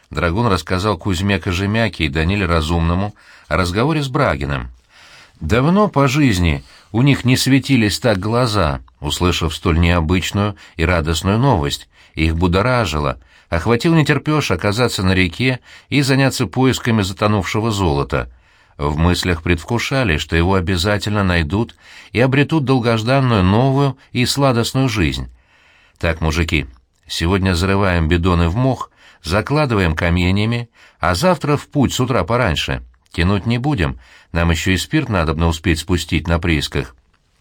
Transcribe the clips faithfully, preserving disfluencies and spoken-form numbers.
Драгун рассказал Кузьме Кожемяке и Даниле Разумному о разговоре с Брагиным. Давно по жизни у них не светились так глаза, услышав столь необычную и радостную новость. Их будоражило, охватил нетерпеж оказаться на реке и заняться поисками затонувшего золота. В мыслях предвкушали, что его обязательно найдут и обретут долгожданную новую и сладостную жизнь. Так, мужики, сегодня зарываем бидоны в мох, закладываем каменьями, а завтра в путь с утра пораньше. Тянуть не будем, нам еще и спирт надобно успеть спустить на приисках.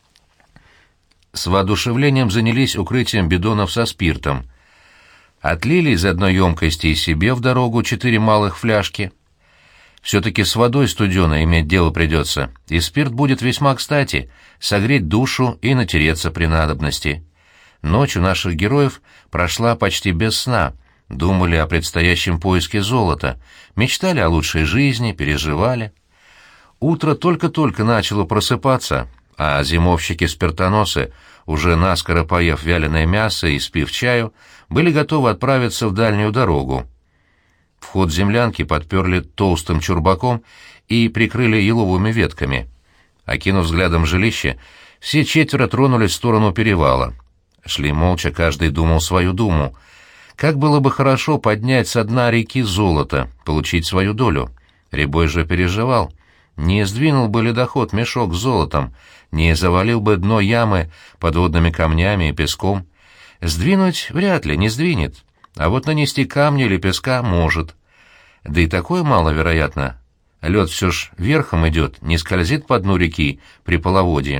С воодушевлением занялись укрытием бидонов со спиртом. Отлили из одной емкости и себе в дорогу четыре малых фляжки. Все-таки с водой студеной иметь дело придется, и спирт будет весьма кстати, согреть душу и натереться при надобности. Ночь у наших героев прошла почти без сна, думали о предстоящем поиске золота, мечтали о лучшей жизни, переживали. Утро только-только начало просыпаться, а зимовщики-спиртоносы, уже наскоро поев вяленое мясо и спив чаю, были готовы отправиться в дальнюю дорогу. Вход землянки подперли толстым чурбаком и прикрыли еловыми ветками. Окинув взглядом жилище, все четверо тронулись в сторону перевала. Шли молча, каждый думал свою думу. Как было бы хорошо поднять со дна реки золото, получить свою долю. Рябой же переживал. Не сдвинул бы ледоход мешок с золотом, не завалил бы дно ямы подводными камнями и песком. Сдвинуть вряд ли, не сдвинет, а вот нанести камни или песка может. Да и такое маловероятно. Лед все ж верхом идет, не скользит по дну реки при половодье.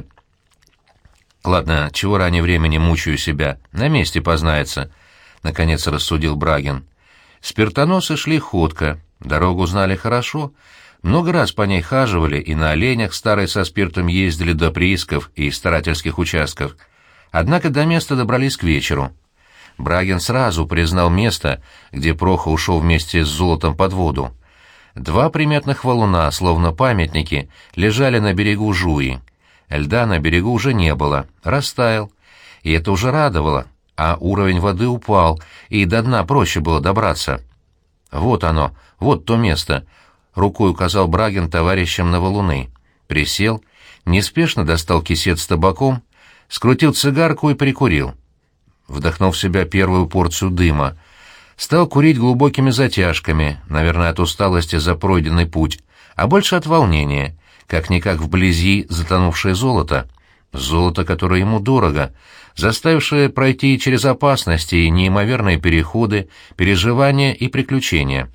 Ладно, чего ранее времени мучаю себя, на месте познается, — наконец рассудил Брагин. Спиртоносы шли ходко, дорогу знали хорошо, много раз по ней хаживали и на оленях старые со спиртом ездили до приисков и старательских участков. Однако до места добрались к вечеру. Брагин сразу признал место, где Проха ушел вместе с золотом под воду. Два приметных валуна, словно памятники, лежали на берегу Жуи. Льда на берегу уже не было, растаял, и это уже радовало, а уровень воды упал, и до дна проще было добраться. «Вот оно, вот то место», — рукой указал Брагин товарищам на валуны. Присел, неспешно достал кисет с табаком, скрутил цигарку и прикурил. Вдохнув в себя первую порцию дыма, стал курить глубокими затяжками, наверное, от усталости за пройденный путь, а больше от волнения, как-никак вблизи затонувшее золото, золото, которое ему дорого, заставившее пройти через опасности и неимоверные переходы, переживания и приключения.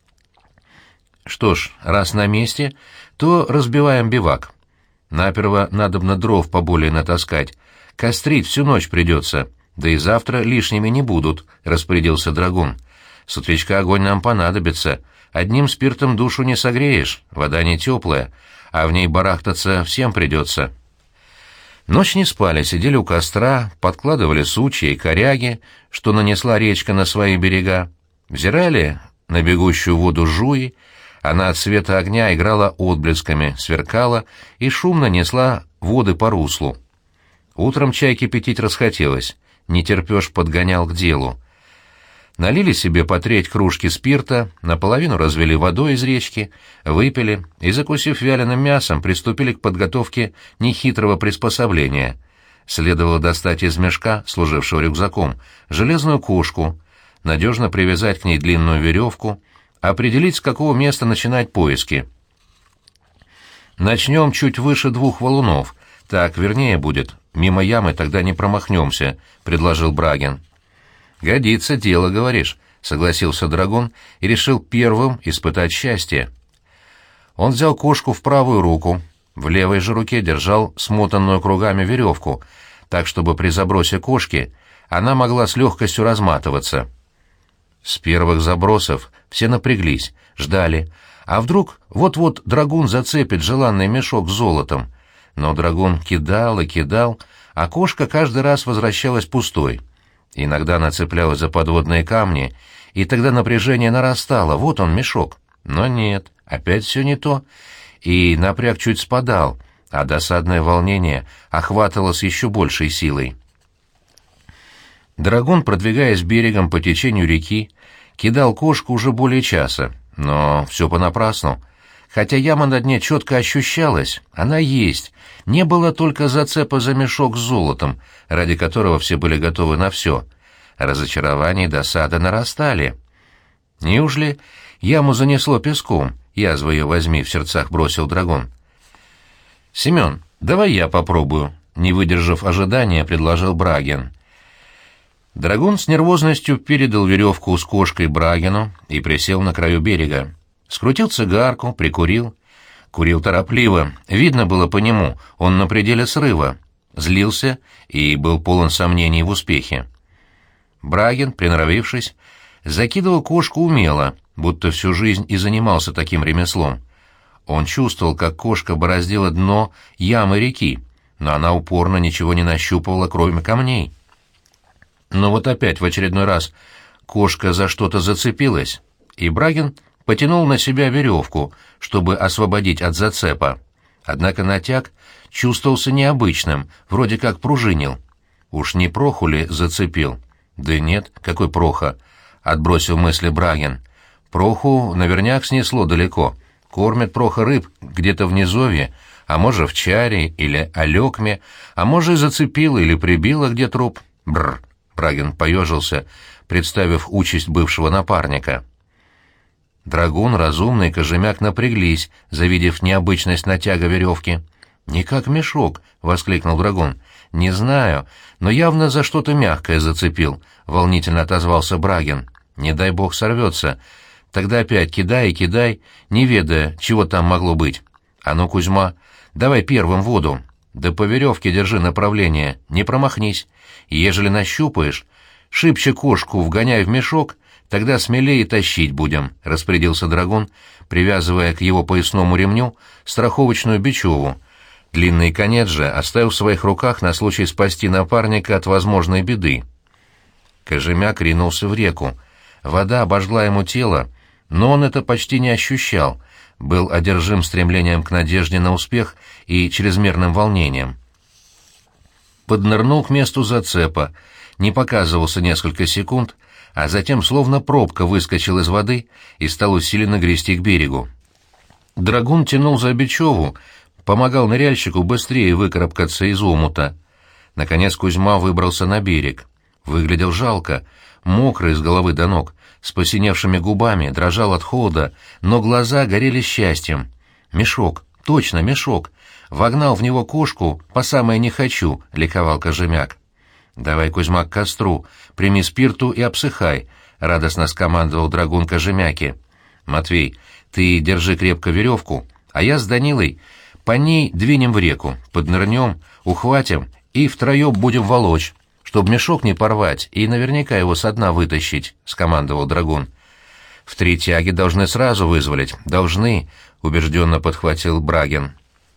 Что ж, раз на месте, то разбиваем бивак. Наперво надобно дров поболее натаскать, кострить всю ночь придется, да и завтра лишними не будут, — распорядился Драгун. С утречка огонь нам понадобится, одним спиртом душу не согреешь, вода не теплая, а в ней барахтаться всем придется. Ночь не спали, сидели у костра, подкладывали сучья и коряги, что нанесла речка на свои берега, взирали на бегущую воду Жуи. Она от света огня играла отблесками, сверкала и шумно несла воды по руслу. Утром чай кипятить расхотелось, нетерпеж подгонял к делу. Налили себе по треть кружки спирта, наполовину развели водой из речки, выпили и, закусив вяленым мясом, приступили к подготовке нехитрого приспособления. Следовало достать из мешка, служившего рюкзаком, железную кошку, надежно привязать к ней длинную веревку, определить, с какого места начинать поиски. «Начнем чуть выше двух валунов, так вернее будет, мимо ямы тогда не промахнемся», — предложил Брагин. «Годится дело, говоришь», — согласился Драгун и решил первым испытать счастье. Он взял кошку в правую руку, в левой же руке держал смотанную кругами веревку, так, чтобы при забросе кошки она могла с легкостью разматываться. С первых забросов все напряглись, ждали, а вдруг вот-вот Драгун зацепит желанный мешок с золотом. Но Драгун кидал и кидал, а кошка каждый раз возвращалась пустой. Иногда она цеплялась за подводные камни, и тогда напряжение нарастало, вот он, мешок. Но нет, опять все не то, и напряг чуть спадал, а досадное волнение охватывало с еще большей силой. Драгун, продвигаясь берегом по течению реки, кидал кошку уже более часа, но все понапрасну. Хотя яма на дне четко ощущалась, она есть, не было только зацепа за мешок с золотом, ради которого все были готовы на все. Разочарование и досада нарастали. Неужели яму занесло песком? Язва ее возьми, в сердцах бросил Драгун. «Семен, давай я попробую», — не выдержав ожидания, предложил Брагин. Драгун с нервозностью передал веревку с кошкой Брагину и присел на краю берега. Скрутил цигарку, прикурил. Курил торопливо, видно было по нему, он на пределе срыва. Злился и был полон сомнений в успехе. Брагин, приноровившись, закидывал кошку умело, будто всю жизнь и занимался таким ремеслом. Он чувствовал, как кошка бороздила дно ямы реки, но она упорно ничего не нащупывала, кроме камней. Но вот опять в очередной раз кошка за что-то зацепилась, и Брагин потянул на себя веревку, чтобы освободить от зацепа. Однако натяг чувствовался необычным, вроде как пружинил. Уж не Проху ли зацепил? Да нет, какой Проха? Отбросил мысли Брагин. Проху наверняк снесло далеко. Кормят Проха рыб где-то в низовье, а может в Чаре или Алекме, а может и зацепило или прибило где труп. Бррр. Брагин поежился, представив участь бывшего напарника. Драгун, Разумный и Кожемяк напряглись, завидев необычность натяга веревки. «Не как мешок», — воскликнул Драгун. «Не знаю, но явно за что-то мягкое зацепил», — волнительно отозвался Брагин. «Не дай бог сорвется. Тогда опять кидай и кидай, не ведая, чего там могло быть. А ну, Кузьма, давай первым воду. Да по веревке держи направление, не промахнись. Ежели нащупаешь, шибче кошку вгоняй в мешок, тогда смелее тащить будем», — распорядился Драгун, привязывая к его поясному ремню страховочную бечеву. Длинный конец же оставил в своих руках на случай спасти напарника от возможной беды. Кожемяк ринулся в реку. Вода обожгла ему тело, но он это почти не ощущал, был одержим стремлением к надежде на успех и чрезмерным волнением. Поднырнул к месту зацепа, не показывался несколько секунд, а затем словно пробка выскочил из воды и стал усиленно грести к берегу. Драгун тянул за бечеву, помогал ныряльщику быстрее выкарабкаться из омута. Наконец Кузьма выбрался на берег. Выглядел жалко, мокрый с головы до ног, с посиневшими губами, дрожал от холода, но глаза горели счастьем. «Мешок, точно мешок! Вогнал в него кошку, по самое не хочу!» — ликовал Кожемяк. «Давай, Кузьма, к костру, прими спирту и обсыхай», — радостно скомандовал Драгун Кожемяке. «Матвей, ты держи крепко веревку, а я с Данилой по ней двинем в реку, поднырнем, ухватим и втроем будем волочь, чтоб мешок не порвать и наверняка его со дна вытащить», — скомандовал Драгун. «В три тяги должны сразу вызволить, должны», — убежденно подхватил Брагин.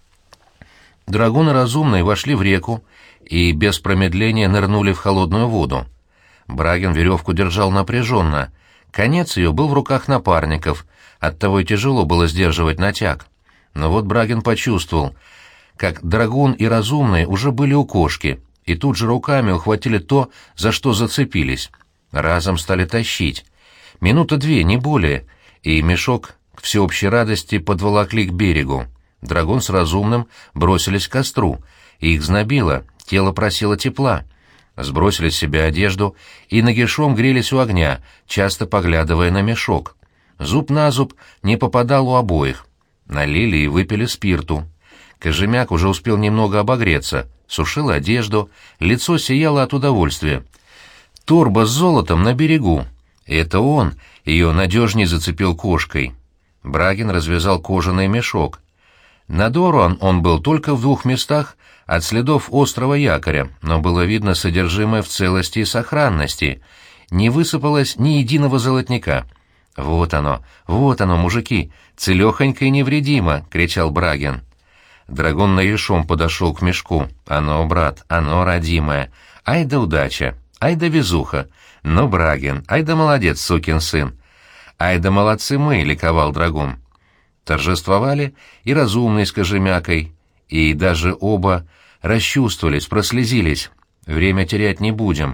Драгун и Разумный вошли в реку и без промедления нырнули в холодную воду. Брагин веревку держал напряженно, конец ее был в руках напарников, оттого и тяжело было сдерживать натяг. Но вот Брагин почувствовал, как Драгун и Разумный уже были у кошки, и тут же руками ухватили то, за что зацепились. Разом стали тащить. Минута две, не более, и мешок к всеобщей радости подволокли к берегу. Драгун с Разумным бросились к костру, и их знобило, тело просило тепла. Сбросили с себя одежду и нагишом грелись у огня, часто поглядывая на мешок. Зуб на зуб не попадал у обоих. Налили и выпили спирту. Кожемяк уже успел немного обогреться, сушил одежду, лицо сияло от удовольствия. Торба с золотом на берегу. Это он ее надежней зацепил кошкой. Брагин развязал кожаный мешок. Надорван он был только в двух местах от следов острого якоря, но было видно содержимое в целости и сохранности. Не высыпалось ни единого золотника. «Вот оно, вот оно, мужики, целехонько и невредимо!» — кричал Брагин. Драгун наишом подошел к мешку. «Оно, брат, оно, родимое! Ай да удача! Ай да везуха! Ну, Брагин, ай да молодец, сукин сын! Ай да молодцы мы!» — ликовал Драгун. Торжествовали и Разумный с Кожемякой, и даже оба расчувствовались, прослезились. «Время терять не будем.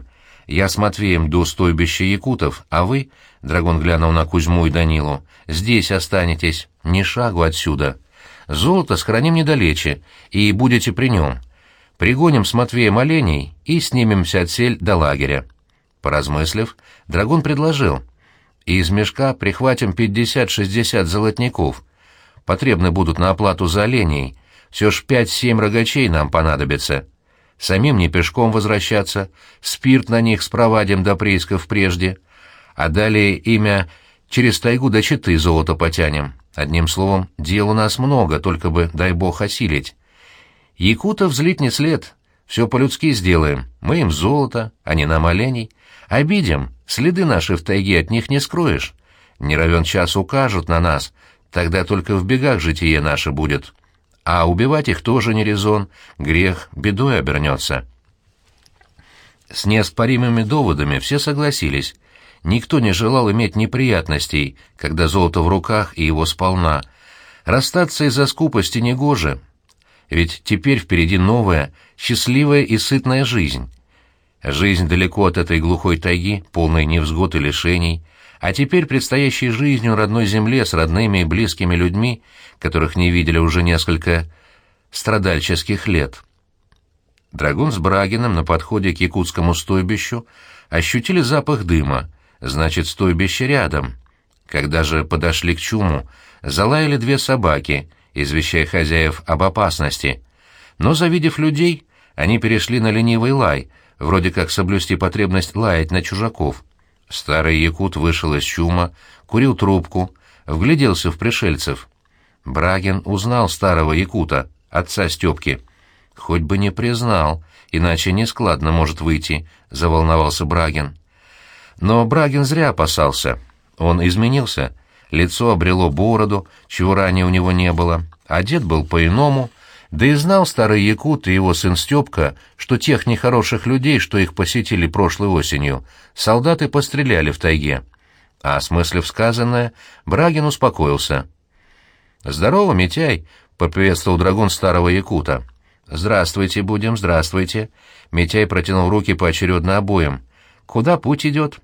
Я с Матвеем до стойбища якутов, а вы, — Драгун глянул на Кузьму и Данилу, — здесь останетесь, ни шагу отсюда. Золото сохраним недалече, и будете при нем. Пригоним с Матвеем оленей и снимемся отсель до лагеря». Поразмыслив, Драгун предложил: «Из мешка прихватим пятьдесят-шестьдесят золотников. Потребны будут на оплату за оленей. Все ж пять-семь рогачей нам понадобится. Самим не пешком возвращаться, спирт на них спровадим до приисков прежде, а далее имя через тайгу до Читы золото потянем. Одним словом, дел у нас много, только бы, дай бог, осилить. Якутов злить не след, все по-людски сделаем, мы им золото, а не нам оленей. Обидим, следы наши в тайге от них не скроешь. Не равен час укажут на нас, тогда только в бегах житие наше будет. А убивать их тоже не резон, грех бедой обернется». С неоспоримыми доводами все согласились. Никто не желал иметь неприятностей, когда золото в руках и его сполна. Расстаться из-за скупости негоже, ведь теперь впереди новая, счастливая и сытная жизнь. Жизнь далеко от этой глухой тайги, полной невзгод и лишений, а теперь предстоящей жизнью на родной земле с родными и близкими людьми, которых не видели уже несколько страдальческих лет. Драгун с Брагиным на подходе к якутскому стойбищу ощутили запах дыма, значит, стойбище рядом. Когда же подошли к чуму, залаяли две собаки, извещая хозяев об опасности. Но, завидев людей, они перешли на ленивый лай, вроде как соблюсти потребность лаять на чужаков. Старый якут вышел из чума, курил трубку, вгляделся в пришельцев. Брагин узнал старого якута, отца Степки. «Хоть бы не признал, иначе нескладно может выйти», — заволновался Брагин. Но Брагин зря опасался. Он изменился. Лицо обрело бороду, чего ранее у него не было. Одет был по-иному, да и знал старый якут и его сын Степка, что тех нехороших людей, что их посетили прошлой осенью, солдаты постреляли в тайге. А осмыслив сказанное, Брагин успокоился. «Здорово, Митяй!» — поприветствовал Драгун старого якута. «Здравствуйте, будем, здравствуйте!» Митяй протянул руки поочередно обоим. «Куда путь идет?»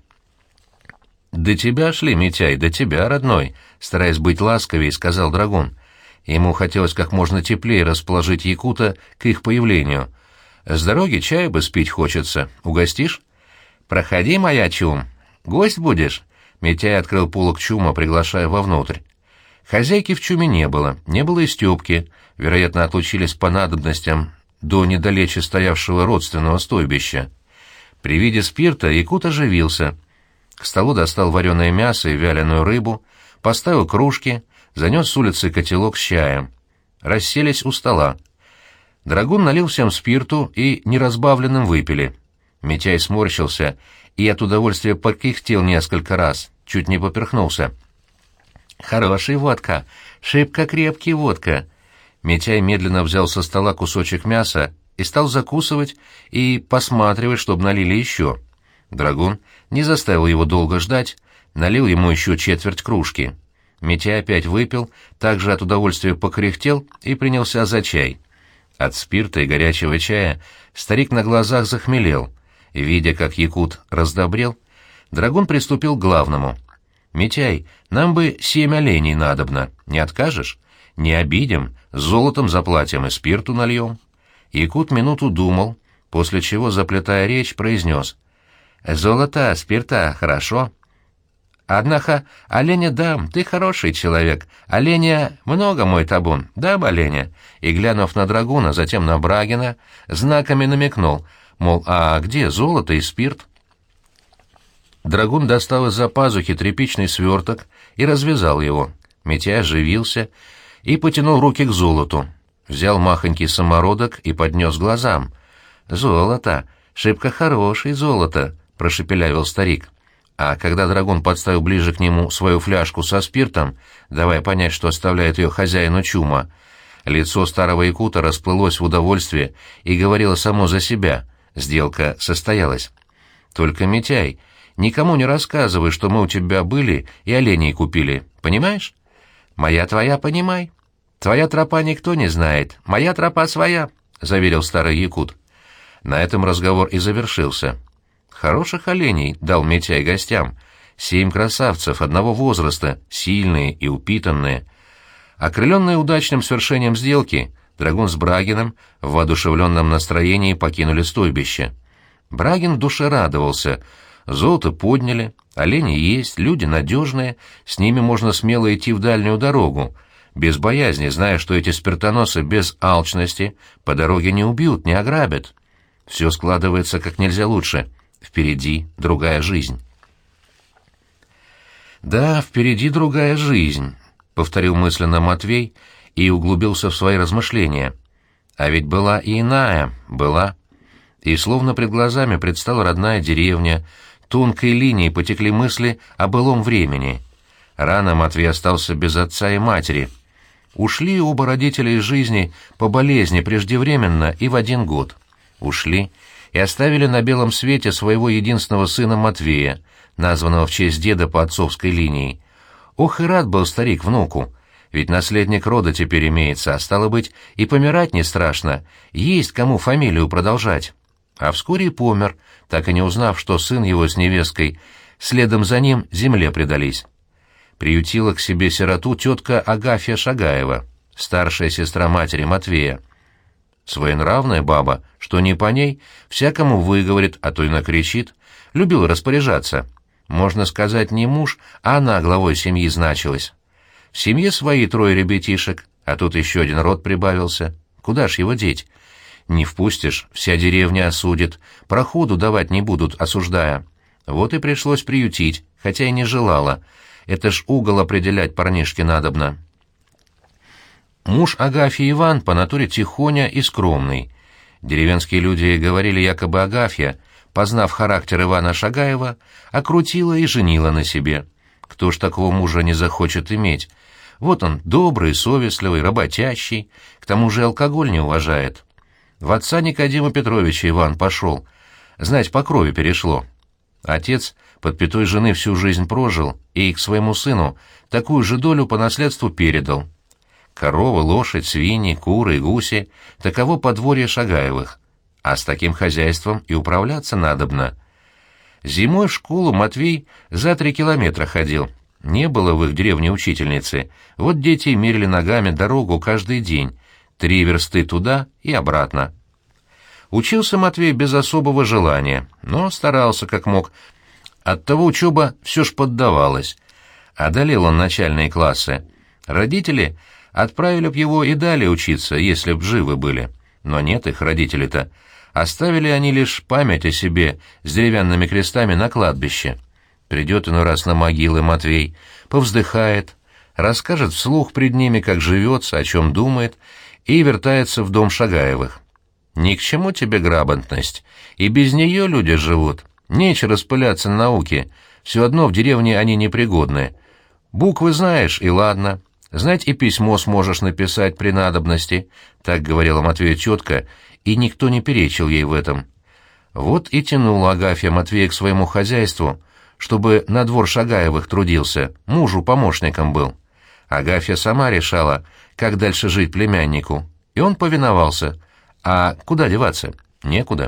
«До тебя шли, Митяй, до тебя, родной!» — стараясь быть ласковей, сказал Драгун. Ему хотелось как можно теплее расположить якута к их появлению. «С дороги чая бы спить хочется. Угостишь?» «Проходи, моя чум. Гость будешь?» Митяй открыл полог чума, приглашая вовнутрь. Хозяйки в чуме не было, не было и Степки, вероятно, отлучились по надобностям до недалече стоявшего родственного стойбища. При виде спирта якут оживился. К столу достал вареное мясо и вяленую рыбу, поставил кружки, занес с улицы котелок с чаем. Расселись у стола. Драгун налил всем спирту и неразбавленным выпили. Митяй сморщился и от удовольствия покряхтел несколько раз, чуть не поперхнулся. «Хороший водка, шибко крепкий водка». Митяй медленно взял со стола кусочек мяса и стал закусывать и посматривать, чтобы налили еще. Драгун не заставил его долго ждать, налил ему еще четверть кружки. Митяй опять выпил, также от удовольствия покряхтел и принялся за чай. От спирта и горячего чая старик на глазах захмелел. Видя, как якут раздобрел, Драгун приступил к главному. «Митяй, нам бы семь оленей надобно. Не откажешь? Не обидим, с золотом заплатим и спирту нальем». Якут минуту думал, после чего, заплетая речь, произнес: «Золото, спирта, хорошо. Однако оленя дам, ты хороший человек. Оленя много, мой табун, дам оленя». И, глянув на Драгуна, затем на Брагина, знаками намекнул, мол, а где золото и спирт? Драгун достал из-за пазухи тряпичный сверток и развязал его. Митяй оживился и потянул руки к золоту. Взял махонький самородок и поднес глазам. «Золото, шибко хорошее золото», — прошепелявил старик. А когда Драгун подставил ближе к нему свою фляжку со спиртом, давая понять, что оставляет ее хозяину чума, лицо старого якута расплылось в удовольствии и говорило само за себя. Сделка состоялась. «Только, Митяй, никому не рассказывай, что мы у тебя были и оленей купили, понимаешь?» «Моя твоя, понимай. Твоя тропа никто не знает, моя тропа своя», — заверил старый якут. На этом разговор и завершился. Хороших оленей дал Митяй гостям. Семь красавцев одного возраста, сильные и упитанные. Окрыленные удачным свершением сделки, Драгун с Брагиным в воодушевленном настроении покинули стойбище. Брагин в душе радовался. Золото подняли, олени есть, люди надежные, с ними можно смело идти в дальнюю дорогу, без боязни, зная, что эти спиртоносы без алчности по дороге не убьют, не ограбят. Все складывается как нельзя лучше. Впереди другая жизнь. «Да, впереди другая жизнь», — повторил мысленно Матвей и углубился в свои размышления. А ведь была и иная, была. И словно пред глазами предстала родная деревня, тонкой линией потекли мысли о былом времени. Рано Матвей остался без отца и матери. Ушли оба родителя из жизни по болезни преждевременно и в один год. Ушли и оставили на белом свете своего единственного сына Матвея, названного в честь деда по отцовской линии. Ох и рад был старик внуку, ведь наследник рода теперь имеется, а стало быть, и помирать не страшно, есть кому фамилию продолжать. А вскоре и помер, так и не узнав, что сын его с невесткой следом за ним земле предались. Приютила к себе сироту тетка Агафья Шагаева, старшая сестра матери Матвея. Своенравная баба, что не по ней, всякому выговорит, а то и накричит, любила распоряжаться. Можно сказать, не муж, а она главой семьи значилась. В семье свои трое ребятишек, а тут еще один род прибавился. Куда ж его деть? Не впустишь, вся деревня осудит, проходу давать не будут, осуждая. Вот и пришлось приютить, хотя и не желала. Это ж угол определять парнишке надобно. Муж Агафьи Иван по натуре тихоня и скромный. Деревенские люди говорили, якобы Агафья, познав характер Ивана Шагаева, окрутила и женила на себе. Кто ж такого мужа не захочет иметь? Вот он, добрый, совестливый, работящий, к тому же алкоголь не уважает. В отца Никодима Петровича Иван пошел. Знать, по крови перешло. Отец под пятой жены всю жизнь прожил и к своему сыну такую же долю по наследству передал. Корова, лошадь, свиньи, куры и гуси — таково подворье Шагаевых. А с таким хозяйством и управляться надобно. Зимой в школу Матвей за три километра ходил. Не было в их деревне учительницы. Вот дети мерили ногами дорогу каждый день. Три версты туда и обратно. Учился Матвей без особого желания, но старался как мог. Оттого учеба все ж поддавалась. Одолел он начальные классы. Родители отправили б его и далее учиться, если б живы были. Но нет их, родители-то. Оставили они лишь память о себе с деревянными крестами на кладбище. Придет иной раз на могилы Матвей, повздыхает, расскажет вслух пред ними, как живется, о чем думает, и вертается в дом Шагаевых. Ни к чему тебе грамотность, и без нее люди живут. Нечего распыляться на науке, все одно в деревне они непригодны. Буквы знаешь, и ладно. Знать и письмо сможешь написать при надобности, так говорила Матвею тетка, и никто не перечил ей в этом. Вот и тянула Агафья Матвея к своему хозяйству, чтобы на двор Шагаевых трудился, мужу помощником был. Агафья сама решала, как дальше жить племяннику, и он повиновался. А куда деваться? Некуда.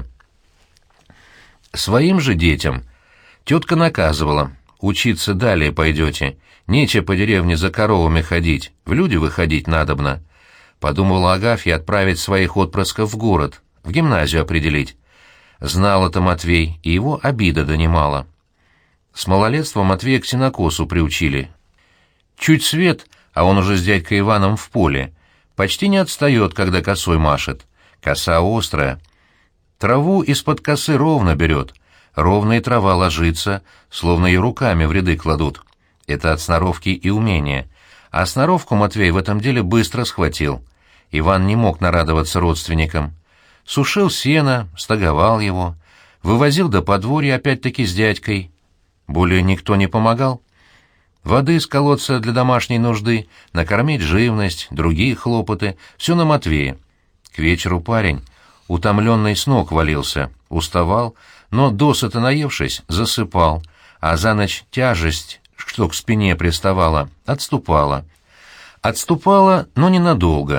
Своим же детям тетка наказывала: учиться далее пойдете, нечего по деревне за коровами ходить, в люди выходить надобно. Подумала Агафья отправить своих отпрысков в город, в гимназию определить. Знал это Матвей, и его обида донимала. С малолетства Матвея к сенокосу приучили. Чуть свет, а он уже с дядькой Иваном в поле. Почти не отстает, когда косой машет. Коса острая. Траву из-под косы ровно берет. Ровно и трава ложится, словно ее руками в ряды кладут. Это от сноровки и умения. А сноровку Матвей в этом деле быстро схватил. Иван не мог нарадоваться родственникам. Сушил сено, стоговал его, вывозил до подворья опять-таки с дядькой. Более никто не помогал. Воды из колодца для домашней нужды, накормить живность, другие хлопоты — все на Матвея. К вечеру парень, утомленный, с ног валился, уставал, но досыта наевшись, засыпал, а за ночь тяжесть, что к спине приставала, отступала. Отступала, но ненадолго.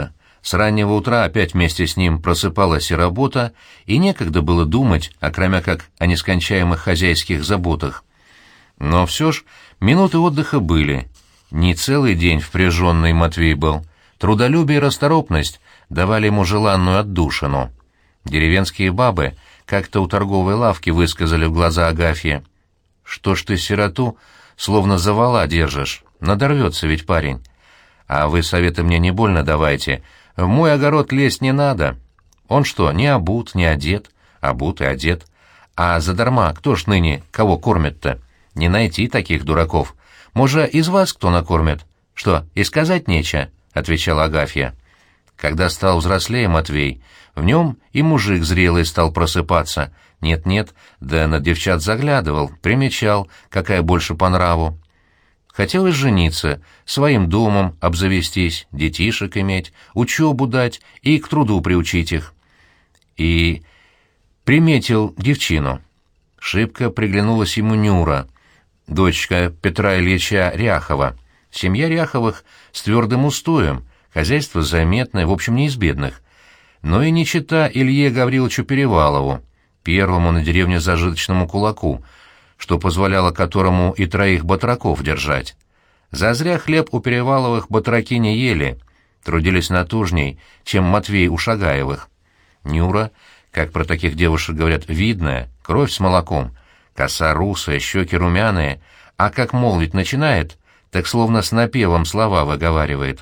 С раннего утра опять вместе с ним просыпалась и работа, и некогда было думать, окромя как о нескончаемых хозяйских заботах. Но все ж минуты отдыха были. Не целый день впряженный Матвей был. Трудолюбие и расторопность давали ему желанную отдушину. Деревенские бабы как-то у торговой лавки высказали в глаза Агафье: «Что ж ты сироту словно за вола держишь? Надорвется ведь парень. А вы советы мне не больно давайте. В мой огород лезть не надо. Он что, не обут, не одет? Обут и одет. А задарма кто ж ныне кого кормит-то? Не найти таких дураков. Может, из вас кто накормит? Что, и сказать нечего?» — отвечала Агафья. Когда стал взрослее Матвей, в нем и мужик зрелый стал просыпаться. Нет-нет, да на девчат заглядывал, примечал, какая больше по нраву. Хотелось жениться, своим домом обзавестись, детишек иметь, учебу дать и к труду приучить их. И приметил девчину. Шибко приглянулась ему Нюра, дочка Петра Ильича Ряхова. Семья Ряховых с твердым устоем, хозяйство заметное, в общем, не из бедных. Но и не чета Илье Гавриловичу Перевалову, первому на деревне зажиточному кулаку, что позволяло которому и троих батраков держать. Зазря хлеб у Переваловых батраки не ели, трудились натужней, чем Матвей у Шагаевых. Нюра, как про таких девушек говорят, видная, кровь с молоком, коса русая, щеки румяные, а как молвить начинает, так словно с напевом слова выговаривает.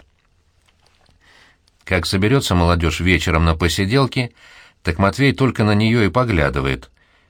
Как соберется молодежь вечером на посиделке, так Матвей только на нее и поглядывает.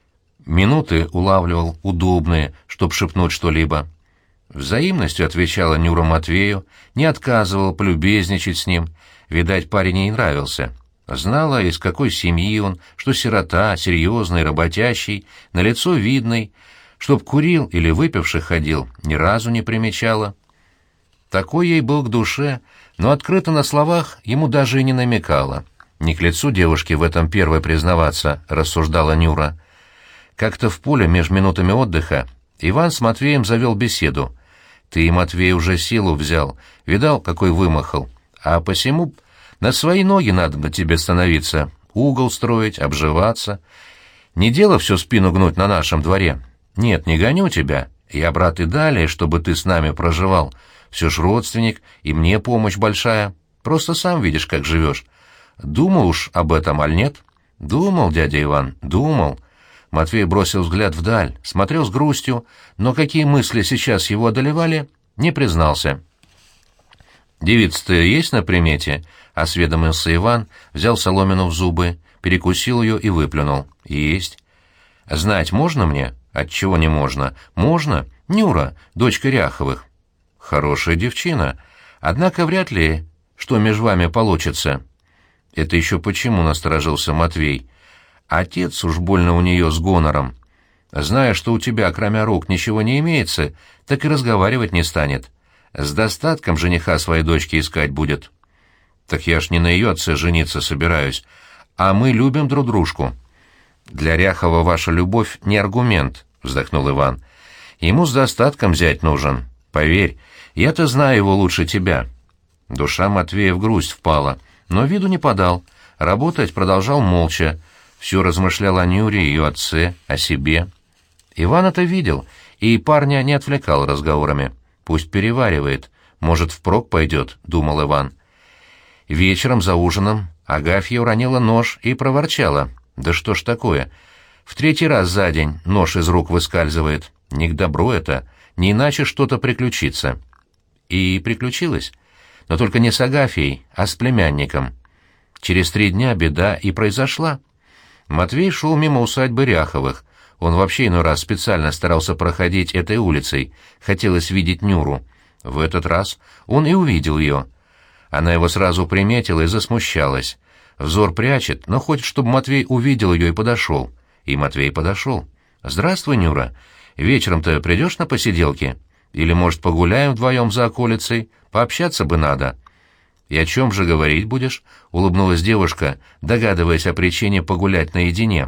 Минуты улавливал удобные, чтоб шепнуть что-либо. Взаимностью отвечала Нюра Матвею, не отказывал полюбезничать с ним. Видать, парень ей нравился. Знала, из какой семьи он, что сирота, серьезный, работящий, на лицо видный, чтоб курил или выпивший ходил, ни разу не примечала. Такой ей был к душе, но открыто на словах ему даже и не намекала. Не к лицу девушки в этом первой признаваться, рассуждала Нюра. Как-то в поле меж минутами отдыха Иван с Матвеем завел беседу. «Ты, Матвей, уже силу взял, видал, какой вымахал, а посему на свои ноги надо на тебе становиться, угол строить, обживаться. Не дело всю спину гнуть на нашем дворе. Нет, не гоню тебя, я, брат, и далее, чтобы ты с нами проживал. Все ж родственник, и мне помощь большая, просто сам видишь, как живешь. Думал уж об этом, аль нет?» «Думал, дядя Иван, думал». Матвей бросил взгляд вдаль, смотрел с грустью, но какие мысли сейчас его одолевали, не признался. «Девица-то есть на примете?» — осведомился Иван, взял соломину в зубы, перекусил ее и выплюнул. «Есть». «Знать можно мне?» «Отчего не можно?» «Можно. Нюра, дочка Ряховых». «Хорошая девчина. Однако вряд ли, что между вами получится». «Это еще почему?» — насторожился Матвей. «Отец уж больно у нее с гонором. Зная, что у тебя, кроме рук, ничего не имеется, так и разговаривать не станет. С достатком жениха своей дочки искать будет». «Так я ж не на ее отце жениться собираюсь, а мы любим друг дружку». «Для Ряхова ваша любовь не аргумент», — вздохнул Иван. «Ему с достатком зять нужен. Поверь, я-то знаю его лучше тебя». Душа Матвея в грусть впала, но виду не подал. Работать продолжал молча. Все размышлял о Нюре, ее отце, о себе. Иван это видел, и парня не отвлекал разговорами. «Пусть переваривает, может, впрок пойдет», — думал Иван. Вечером за ужином Агафья уронила нож и проворчала. «Да что ж такое? В третий раз за день нож из рук выскальзывает. Не к добру это, не иначе что-то приключится». И приключилось. Но только не с Агафьей, а с племянником. Через три дня беда и произошла. Матвей шел мимо усадьбы Ряховых. Он вообще иной раз специально старался проходить этой улицей, хотелось видеть Нюру. В этот раз он и увидел ее. Она его сразу приметила и засмущалась. Взор прячет, но хочет, чтобы Матвей увидел ее и подошел. И Матвей подошел. «Здравствуй, Нюра. Вечером-то придешь на посиделки? Или, может, погуляем вдвоем за околицей? Пообщаться бы надо». «И о чем же говорить будешь?» — улыбнулась девушка, догадываясь о причине погулять наедине.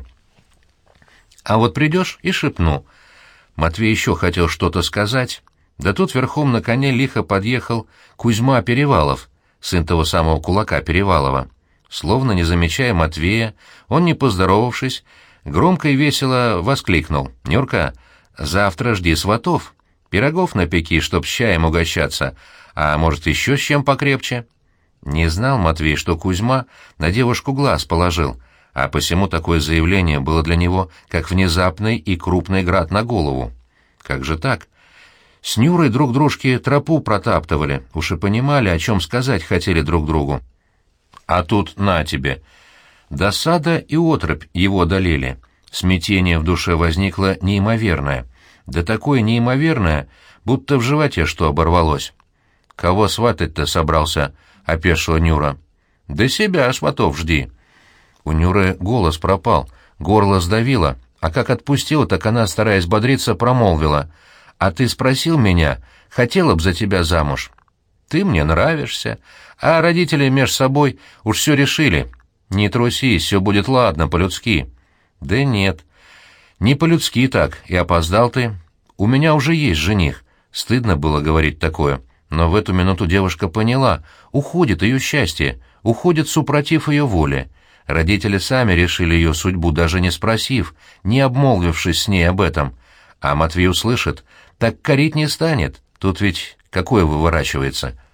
«А вот придешь и шепну». Матвей еще хотел что-то сказать, да тут верхом на коне лихо подъехал Кузьма Перевалов, сын того самого кулака Перевалова. Словно не замечая Матвея, он, не поздоровавшись, громко и весело воскликнул: «Нюрка, завтра жди сватов. Пирогов напеки, чтоб с чаем угощаться, а может, еще с чем покрепче». Не знал Матвей, что Кузьма на девушку глаз положил, а посему такое заявление было для него как внезапный и крупный град на голову. Как же так? С Нюрой друг дружке тропу протаптывали, уж и понимали, о чем сказать хотели друг другу. А тут на тебе. Досада и оторопь его одолели. Смятение в душе возникло неимоверное. Да такое неимоверное, будто в животе что оборвалось. «Кого сватать-то собрался?» — опешила Нюра. «Да себя, сватов, жди». У Нюры голос пропал, горло сдавило, а как отпустила, так она, стараясь бодриться, промолвила: «А ты спросил меня, хотела б за тебя замуж? Ты мне нравишься, а родители меж собой уж все решили. Не трусись, все будет ладно, по-людски». «Да нет, не по-людски так, и опоздал ты. У меня уже есть жених». Стыдно было говорить такое, но в эту минуту девушка поняла: уходит ее счастье, уходит супротив ее воли. Родители сами решили ее судьбу, даже не спросив, не обмолвившись с ней об этом. А Матвей услышит, так корить не станет, тут ведь какое выворачивается —